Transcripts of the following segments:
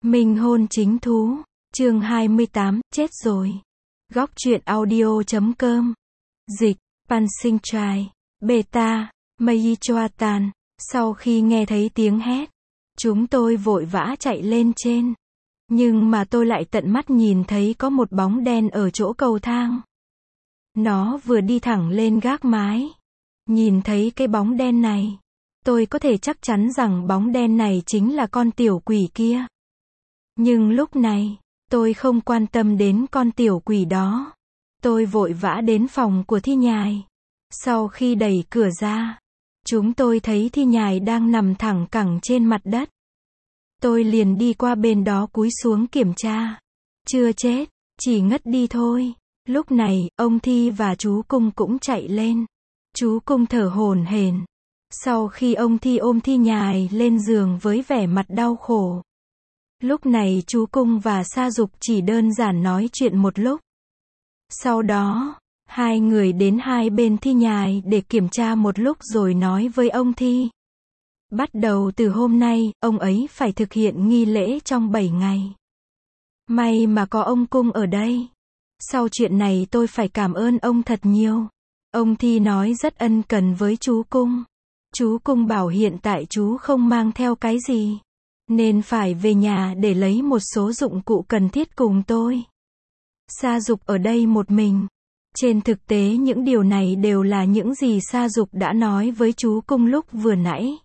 Minh hôn chính thú, chương 28, chết rồi. Góc truyện audio.com. Dịch, Pansinh Trai, Beta, Mei Choatan. Sau khi nghe thấy tiếng hét, chúng tôi vội vã chạy lên trên. Nhưng mà tôi lại tận mắt nhìn thấy có một bóng đen ở chỗ cầu thang. Nó vừa đi thẳng lên gác mái. Nhìn thấy cái bóng đen này, tôi có thể chắc chắn rằng bóng đen này chính là con tiểu quỷ kia. Nhưng lúc này, tôi không quan tâm đến con tiểu quỷ đó. Tôi vội vã đến phòng của Thi Nhài. Sau khi đẩy cửa ra, chúng tôi thấy Thi Nhài đang nằm thẳng cẳng trên mặt đất. Tôi liền đi qua bên đó cúi xuống kiểm tra. Chưa chết, chỉ ngất đi thôi. Lúc này, ông Thi và chú Cung cũng chạy lên. Chú Cung thở hổn hển. Sau khi ông Thi ôm Thi Nhài lên giường với vẻ mặt đau khổ. Lúc này chú Cung và Sa Dục chỉ đơn giản nói chuyện một lúc. Sau đó, hai người đến hai bên Thi Nhài để kiểm tra một lúc rồi nói với ông Thi. Bắt đầu từ hôm nay, ông ấy phải thực hiện nghi lễ trong 7 ngày. May mà có ông Cung ở đây. Sau chuyện này tôi phải cảm ơn ông thật nhiều. Ông Thi nói rất ân cần với chú Cung. Chú Cung bảo hiện tại chú không mang theo cái gì, nên phải về nhà để lấy một số dụng cụ cần thiết cùng tôi. Sa Dục ở đây một mình. Trên thực tế những điều này đều là những gì Sa Dục đã nói với chú Cung lúc vừa nãy.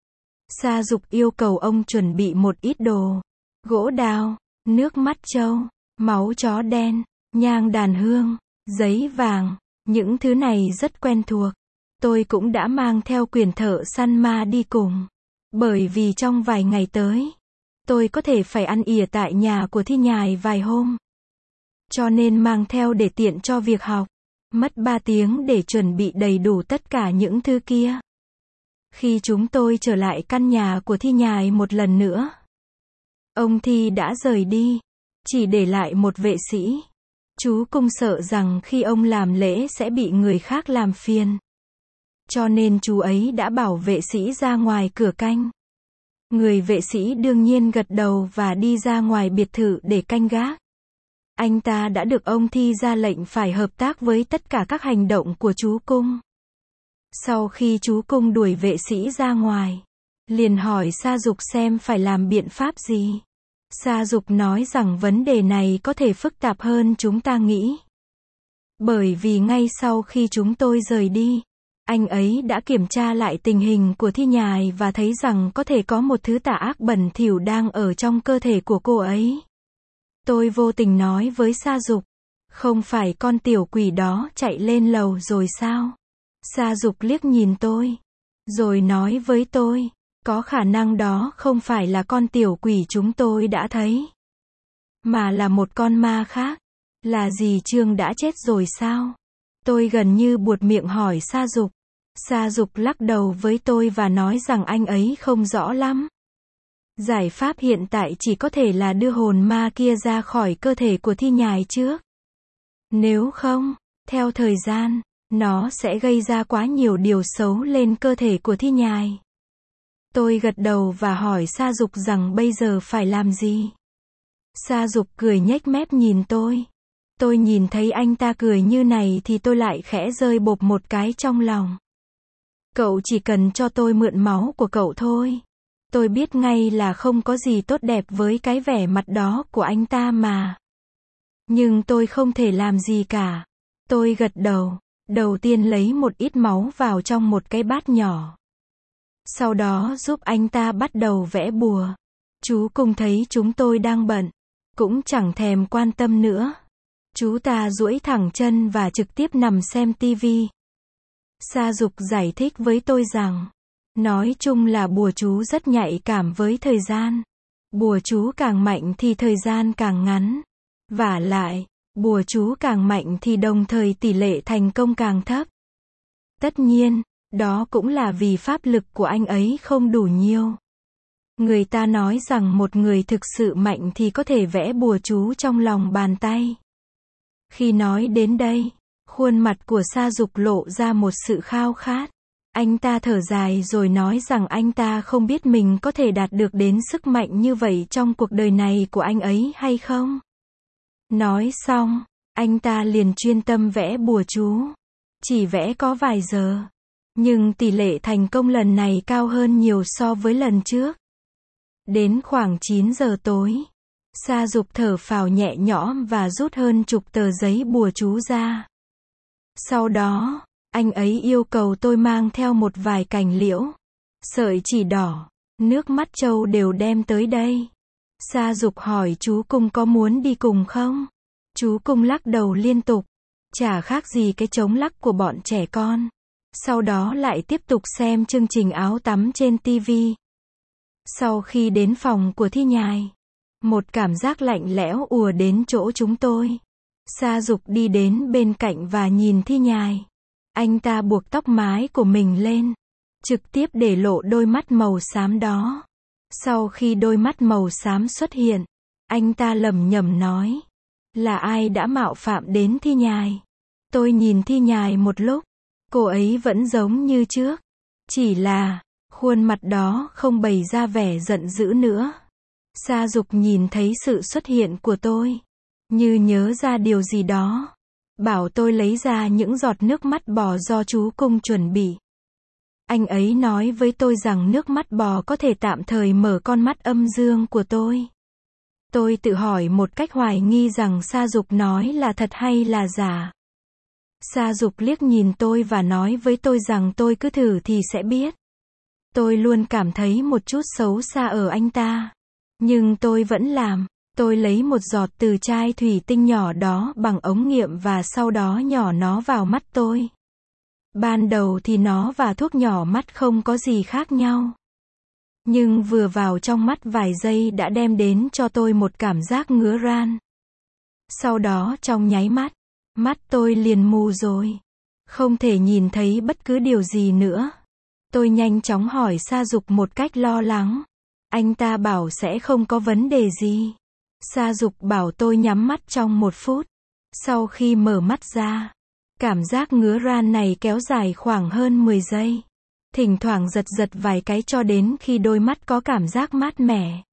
Sa Dục yêu cầu ông chuẩn bị một ít đồ. Gỗ đào, nước mắt trâu, máu chó đen, nhang đàn hương, giấy vàng. Những thứ này rất quen thuộc. Tôi cũng đã mang theo quyền thợ săn ma đi cùng. Bởi vì trong vài ngày tới, tôi có thể phải ăn ỉa tại nhà của Thi Nhài vài hôm. Cho nên mang theo để tiện cho việc học. Mất 3 tiếng để chuẩn bị đầy đủ tất cả những thứ kia. Khi chúng tôi trở lại căn nhà của Thi Nhài một lần nữa, ông Thi đã rời đi, chỉ để lại một vệ sĩ. Chú Cung sợ rằng khi ông làm lễ sẽ bị người khác làm phiền. Cho nên chú ấy đã bảo vệ sĩ ra ngoài cửa canh. Người vệ sĩ đương nhiên gật đầu và đi ra ngoài biệt thự để canh gác. Anh ta đã được ông Thi ra lệnh phải hợp tác với tất cả các hành động của chú Cung. Sau khi chú Cung đuổi vệ sĩ ra ngoài, liền hỏi Sa Dục xem phải làm biện pháp gì. Sa Dục nói rằng vấn đề này có thể phức tạp hơn chúng ta nghĩ. Bởi vì ngay sau khi chúng tôi rời đi, anh ấy đã kiểm tra lại tình hình của Thi Nhài và thấy rằng có thể có một thứ tà ác bẩn thỉu đang ở trong cơ thể của cô ấy. Tôi vô tình nói với Sa Dục, không phải con tiểu quỷ đó chạy lên lầu rồi sao? Sa Dục liếc nhìn tôi, rồi nói với tôi, có khả năng đó không phải là con tiểu quỷ chúng tôi đã thấy, mà là một con ma khác. Là gì, Trương đã chết rồi sao? Tôi gần như buột miệng hỏi Sa Dục. Sa Dục lắc đầu với tôi và nói rằng anh ấy không rõ lắm. Giải pháp hiện tại chỉ có thể là đưa hồn ma kia ra khỏi cơ thể của Thi Nhài trước. Nếu không, theo thời gian, nó sẽ gây ra quá nhiều điều xấu lên cơ thể của Thi Nhài. Tôi gật đầu và hỏi Sa Dục rằng bây giờ phải làm gì. Sa Dục cười nhếch mép nhìn tôi. Tôi nhìn thấy anh ta cười như này thì tôi lại khẽ rơi bộp một cái trong lòng. Cậu chỉ cần cho tôi mượn máu của cậu thôi. Tôi biết ngay là không có gì tốt đẹp với cái vẻ mặt đó của anh ta mà. Nhưng tôi không thể làm gì cả. Tôi gật đầu. Đầu tiên lấy một ít máu vào trong một cái bát nhỏ. Sau đó giúp anh ta bắt đầu vẽ bùa. Chú Cung thấy chúng tôi đang bận, cũng chẳng thèm quan tâm nữa. Chú ta duỗi thẳng chân và trực tiếp nằm xem tivi. Sa Dục giải thích với tôi rằng, nói chung là bùa chú rất nhạy cảm với thời gian. Bùa chú càng mạnh thì thời gian càng ngắn. Vả lại, bùa chú càng mạnh thì đồng thời tỷ lệ thành công càng thấp. Tất nhiên, đó cũng là vì pháp lực của anh ấy không đủ nhiều. Người ta nói rằng một người thực sự mạnh thì có thể vẽ bùa chú trong lòng bàn tay. Khi nói đến đây, khuôn mặt của Sa Dục lộ ra một sự khao khát. Anh ta thở dài rồi nói rằng anh ta không biết mình có thể đạt được đến sức mạnh như vậy trong cuộc đời này của anh ấy hay không. Nói xong, anh ta liền chuyên tâm vẽ bùa chú. Chỉ vẽ có vài giờ, nhưng tỷ lệ thành công lần này cao hơn nhiều so với lần trước. Đến khoảng 9 giờ tối, Sa Dục thở phào nhẹ nhõm và rút hơn chục tờ giấy bùa chú ra. Sau đó, anh ấy yêu cầu tôi mang theo một vài cành liễu, sợi chỉ đỏ, nước mắt trâu đều đem tới đây. Sa Dục hỏi chú Cung có muốn đi cùng không? Chú Cung lắc đầu liên tục, chả khác gì cái trống lắc của bọn trẻ con. Sau đó lại tiếp tục xem chương trình áo tắm trên TV. Sau khi đến phòng của Thi Nhài, một cảm giác lạnh lẽo ùa đến chỗ chúng tôi. Sa Dục đi đến bên cạnh và nhìn Thi Nhài. Anh ta buộc tóc mái của mình lên, trực tiếp để lộ đôi mắt màu xám đó. Sau khi đôi mắt màu xám xuất hiện, anh ta lẩm nhẩm nói, là ai đã mạo phạm đến Thi Nhài? Tôi nhìn Thi Nhài một lúc, cô ấy vẫn giống như trước, chỉ là khuôn mặt đó không bày ra vẻ giận dữ nữa. Sa Dục nhìn thấy sự xuất hiện của tôi, như nhớ ra điều gì đó, bảo tôi lấy ra những giọt nước mắt bò do chú Cung chuẩn bị. Anh ấy nói với tôi rằng nước mắt bò có thể tạm thời mở con mắt âm dương của tôi. Tôi tự hỏi một cách hoài nghi rằng Sa Dục nói là thật hay là giả. Sa Dục liếc nhìn tôi và nói với tôi rằng tôi cứ thử thì sẽ biết. Tôi luôn cảm thấy một chút xấu xa ở anh ta, nhưng tôi vẫn làm. Tôi lấy một giọt từ chai thủy tinh nhỏ đó bằng ống nghiệm và sau đó nhỏ nó vào mắt tôi. Ban đầu thì nó và thuốc nhỏ mắt không có gì khác nhau. Nhưng vừa vào trong mắt vài giây đã đem đến cho tôi một cảm giác ngứa ran. Sau đó trong nháy mắt, mắt tôi liền mù rồi. Không thể nhìn thấy bất cứ điều gì nữa. Tôi nhanh chóng hỏi Sa Dục một cách lo lắng. Anh ta bảo sẽ không có vấn đề gì. Sa Dục bảo tôi nhắm mắt trong 1 phút. Sau khi mở mắt ra, cảm giác ngứa ran này kéo dài khoảng hơn 10 giây. Thỉnh thoảng giật giật vài cái cho đến khi đôi mắt có cảm giác mát mẻ,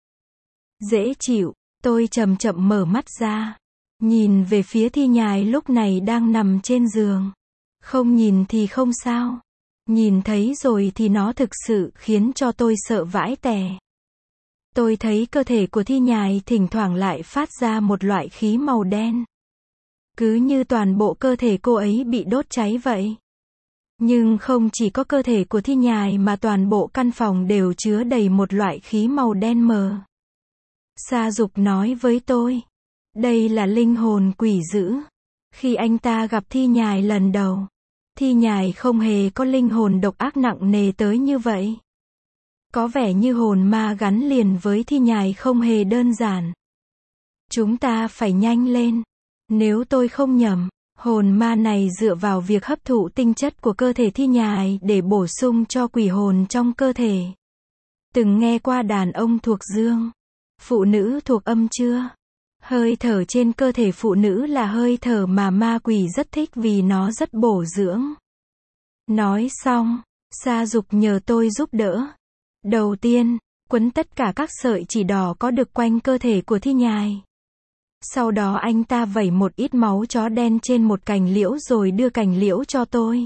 dễ chịu. Tôi chậm chậm mở mắt ra, nhìn về phía Thi Nhài lúc này đang nằm trên giường. Không nhìn thì không sao, nhìn thấy rồi thì nó thực sự khiến cho tôi sợ vãi tè. Tôi thấy cơ thể của Thi Nhài thỉnh thoảng lại phát ra một loại khí màu đen. Cứ như toàn bộ cơ thể cô ấy bị đốt cháy vậy. Nhưng không chỉ có cơ thể của Thi Nhài mà toàn bộ căn phòng đều chứa đầy một loại khí màu đen mờ. Sa Dục nói với tôi, đây là linh hồn quỷ dữ. Khi anh ta gặp Thi Nhài lần đầu, Thi Nhài không hề có linh hồn độc ác nặng nề tới như vậy. Có vẻ như hồn ma gắn liền với Thi Nhài không hề đơn giản. Chúng ta phải nhanh lên. Nếu tôi không nhầm, hồn ma này dựa vào việc hấp thụ tinh chất của cơ thể Thi Nhài để bổ sung cho quỷ hồn trong cơ thể. Từng nghe qua đàn ông thuộc dương, phụ nữ thuộc âm chưa? Hơi thở trên cơ thể phụ nữ là hơi thở mà ma quỷ rất thích vì nó rất bổ dưỡng. Nói xong, Sa Dục nhờ tôi giúp đỡ. Đầu tiên, quấn tất cả các sợi chỉ đỏ có được quanh cơ thể của Thi Nhài. Sau đó anh ta vẩy một ít máu chó đen trên một cành liễu rồi đưa cành liễu cho tôi.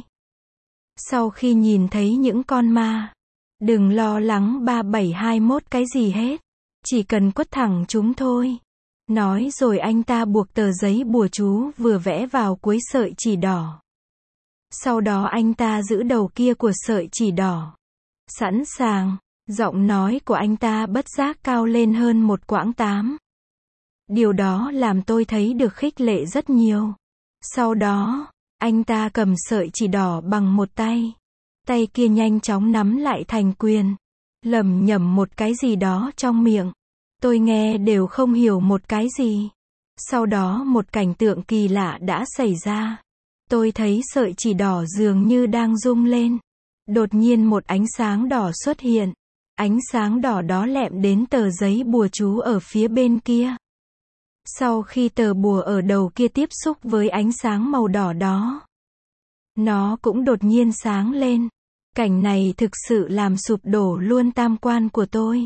Sau khi nhìn thấy những con ma, đừng lo lắng 3721 cái gì hết. Chỉ cần quất thẳng chúng thôi. Nói rồi anh ta buộc tờ giấy bùa chú vừa vẽ vào cuối sợi chỉ đỏ. Sau đó anh ta giữ đầu kia của sợi chỉ đỏ. Sẵn sàng, giọng nói của anh ta bất giác cao lên hơn một quãng 8. Điều đó làm tôi thấy được khích lệ rất nhiều. Sau đó, anh ta cầm sợi chỉ đỏ bằng một tay. Tay kia nhanh chóng nắm lại thành quyền. Lẩm nhẩm một cái gì đó trong miệng. Tôi nghe đều không hiểu một cái gì. Sau đó một cảnh tượng kỳ lạ đã xảy ra. Tôi thấy sợi chỉ đỏ dường như đang rung lên. Đột nhiên một ánh sáng đỏ xuất hiện. Ánh sáng đỏ đó lẹm đến tờ giấy bùa chú ở phía bên kia. Sau khi tờ bùa ở đầu kia tiếp xúc với ánh sáng màu đỏ đó, nó cũng đột nhiên sáng lên. Cảnh này thực sự làm sụp đổ luôn tam quan của tôi.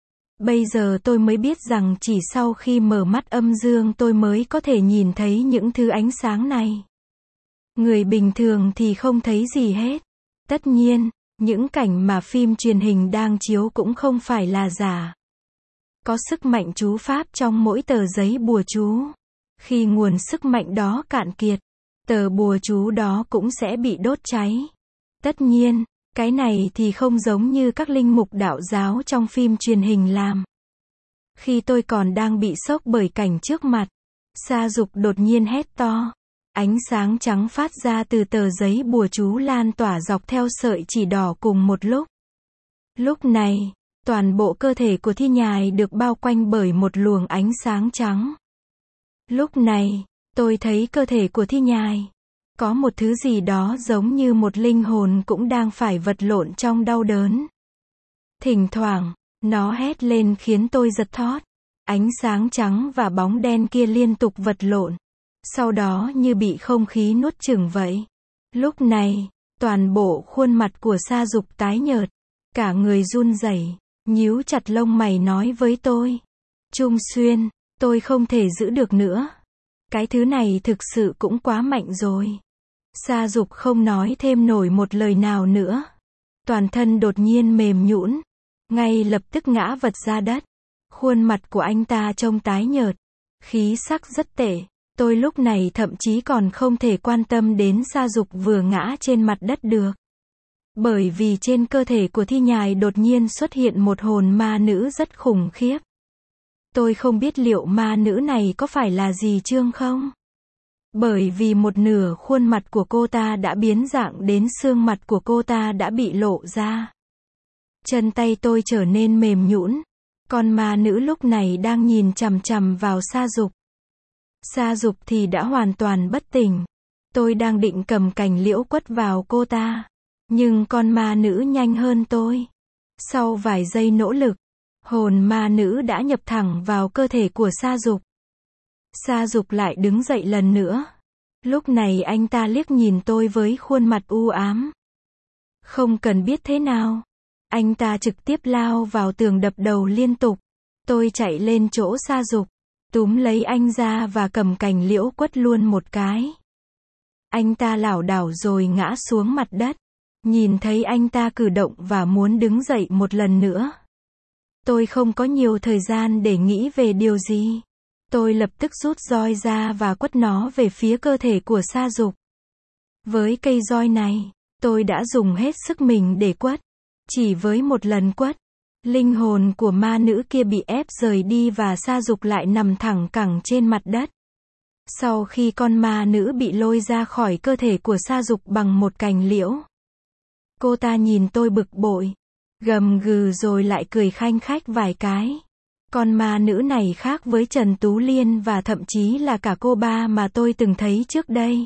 Bây giờ tôi mới biết rằng chỉ sau khi mở mắt âm dương tôi mới có thể nhìn thấy những thứ ánh sáng này. Người bình thường thì không thấy gì hết. Tất nhiên, những cảnh mà phim truyền hình đang chiếu cũng không phải là giả. Có sức mạnh chú pháp trong mỗi tờ giấy bùa chú. Khi nguồn sức mạnh đó cạn kiệt, tờ bùa chú đó cũng sẽ bị đốt cháy. Tất nhiên, cái này thì không giống như các linh mục đạo giáo trong phim truyền hình làm. Khi tôi còn đang bị sốc bởi cảnh trước mặt, Sa Dục đột nhiên hét to. Ánh sáng trắng phát ra từ tờ giấy bùa chú lan tỏa dọc theo sợi chỉ đỏ cùng một lúc. Lúc này, toàn bộ cơ thể của Thi Nhài được bao quanh bởi một luồng ánh sáng trắng. Lúc này, tôi thấy cơ thể của Thi Nhài. Có một thứ gì đó giống như một linh hồn cũng đang phải vật lộn trong đau đớn. Thỉnh thoảng, nó hét lên khiến tôi giật thót. Ánh sáng trắng và bóng đen kia liên tục vật lộn. Sau đó như bị không khí nuốt chửng vậy. Lúc này, toàn bộ khuôn mặt của Sa Dục tái nhợt. Cả người run rẩy, nhíu chặt lông mày nói với tôi. Trung Xuyên, tôi không thể giữ được nữa. Cái thứ này thực sự cũng quá mạnh rồi. Sa Dục không nói thêm nổi một lời nào nữa. Toàn thân đột nhiên mềm nhũn, ngay lập tức ngã vật ra đất. Khuôn mặt của anh ta trông tái nhợt, khí sắc rất tệ. Tôi lúc này thậm chí còn không thể quan tâm đến Sa Dục vừa ngã trên mặt đất được. Bởi vì trên cơ thể của Thi Nhài đột nhiên xuất hiện một hồn ma nữ rất khủng khiếp. Tôi không biết liệu ma nữ này có phải là dì Trương không? Bởi vì một nửa khuôn mặt của cô ta đã biến dạng đến xương mặt của cô ta đã bị lộ ra. Chân tay tôi trở nên mềm nhũn. Con ma nữ lúc này đang nhìn chằm chằm vào Sa Dục. Sa Dục thì đã hoàn toàn bất tỉnh. Tôi đang định cầm cành liễu quất vào cô ta. Nhưng con ma nữ nhanh hơn tôi. Sau vài giây nỗ lực, hồn ma nữ đã nhập thẳng vào cơ thể của Sa Dục. Sa Dục lại đứng dậy lần nữa. Lúc này anh ta liếc nhìn tôi với khuôn mặt u ám. Không cần biết thế nào. Anh ta trực tiếp lao vào tường đập đầu liên tục. Tôi chạy lên chỗ Sa Dục, túm lấy anh ra và cầm cành liễu quất luôn một cái. Anh ta lảo đảo rồi ngã xuống mặt đất. Nhìn thấy anh ta cử động và muốn đứng dậy một lần nữa. Tôi không có nhiều thời gian để nghĩ về điều gì. Tôi lập tức rút roi ra và quất nó về phía cơ thể của Sa Dục. Với cây roi này, tôi đã dùng hết sức mình để quất. Chỉ với một lần quất, linh hồn của ma nữ kia bị ép rời đi và Sa Dục lại nằm thẳng cẳng trên mặt đất. Sau khi con ma nữ bị lôi ra khỏi cơ thể của Sa Dục bằng một cành liễu, cô ta nhìn tôi bực bội, gầm gừ rồi lại cười khanh khách vài cái. Con ma nữ này khác với Trần Tú Liên và thậm chí là cả cô ba mà tôi từng thấy trước đây.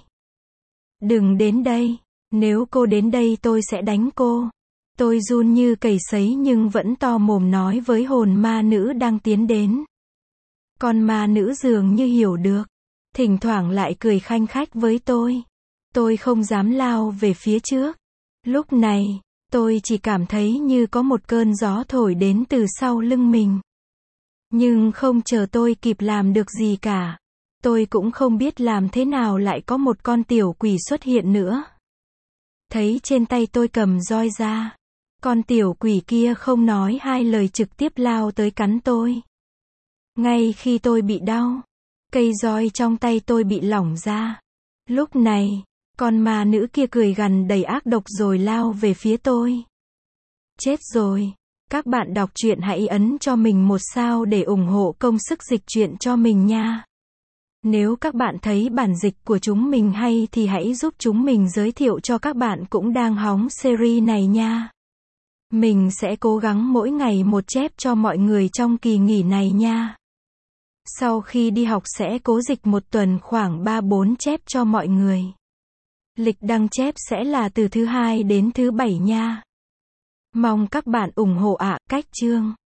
Đừng đến đây, nếu cô đến đây tôi sẽ đánh cô. Tôi run như cầy sấy nhưng vẫn to mồm nói với hồn ma nữ đang tiến đến. Con ma nữ dường như hiểu được, thỉnh thoảng lại cười khanh khách với tôi. Tôi không dám lao về phía trước. Lúc này, tôi chỉ cảm thấy như có một cơn gió thổi đến từ sau lưng mình. Nhưng không chờ tôi kịp làm được gì cả. Tôi cũng không biết làm thế nào lại có một con tiểu quỷ xuất hiện nữa. Thấy trên tay tôi cầm roi ra. Con tiểu quỷ kia không nói hai lời trực tiếp lao tới cắn tôi. Ngay khi tôi bị đau, cây roi trong tay tôi bị lỏng ra. Lúc này, con ma nữ kia cười gằn đầy ác độc rồi lao về phía tôi. Chết rồi. Các bạn đọc truyện hãy ấn cho mình một sao để ủng hộ công sức dịch truyện cho mình nha. Nếu các bạn thấy bản dịch của chúng mình hay thì hãy giúp chúng mình giới thiệu cho các bạn cũng đang hóng series này nha. Mình sẽ cố gắng mỗi ngày một chép cho mọi người trong kỳ nghỉ này nha. Sau khi đi học sẽ cố dịch một tuần khoảng 3-4 chép cho mọi người. Lịch đăng chép sẽ là từ thứ 2 đến thứ 7 nha. Mong các bạn ủng hộ ạ. Cách chương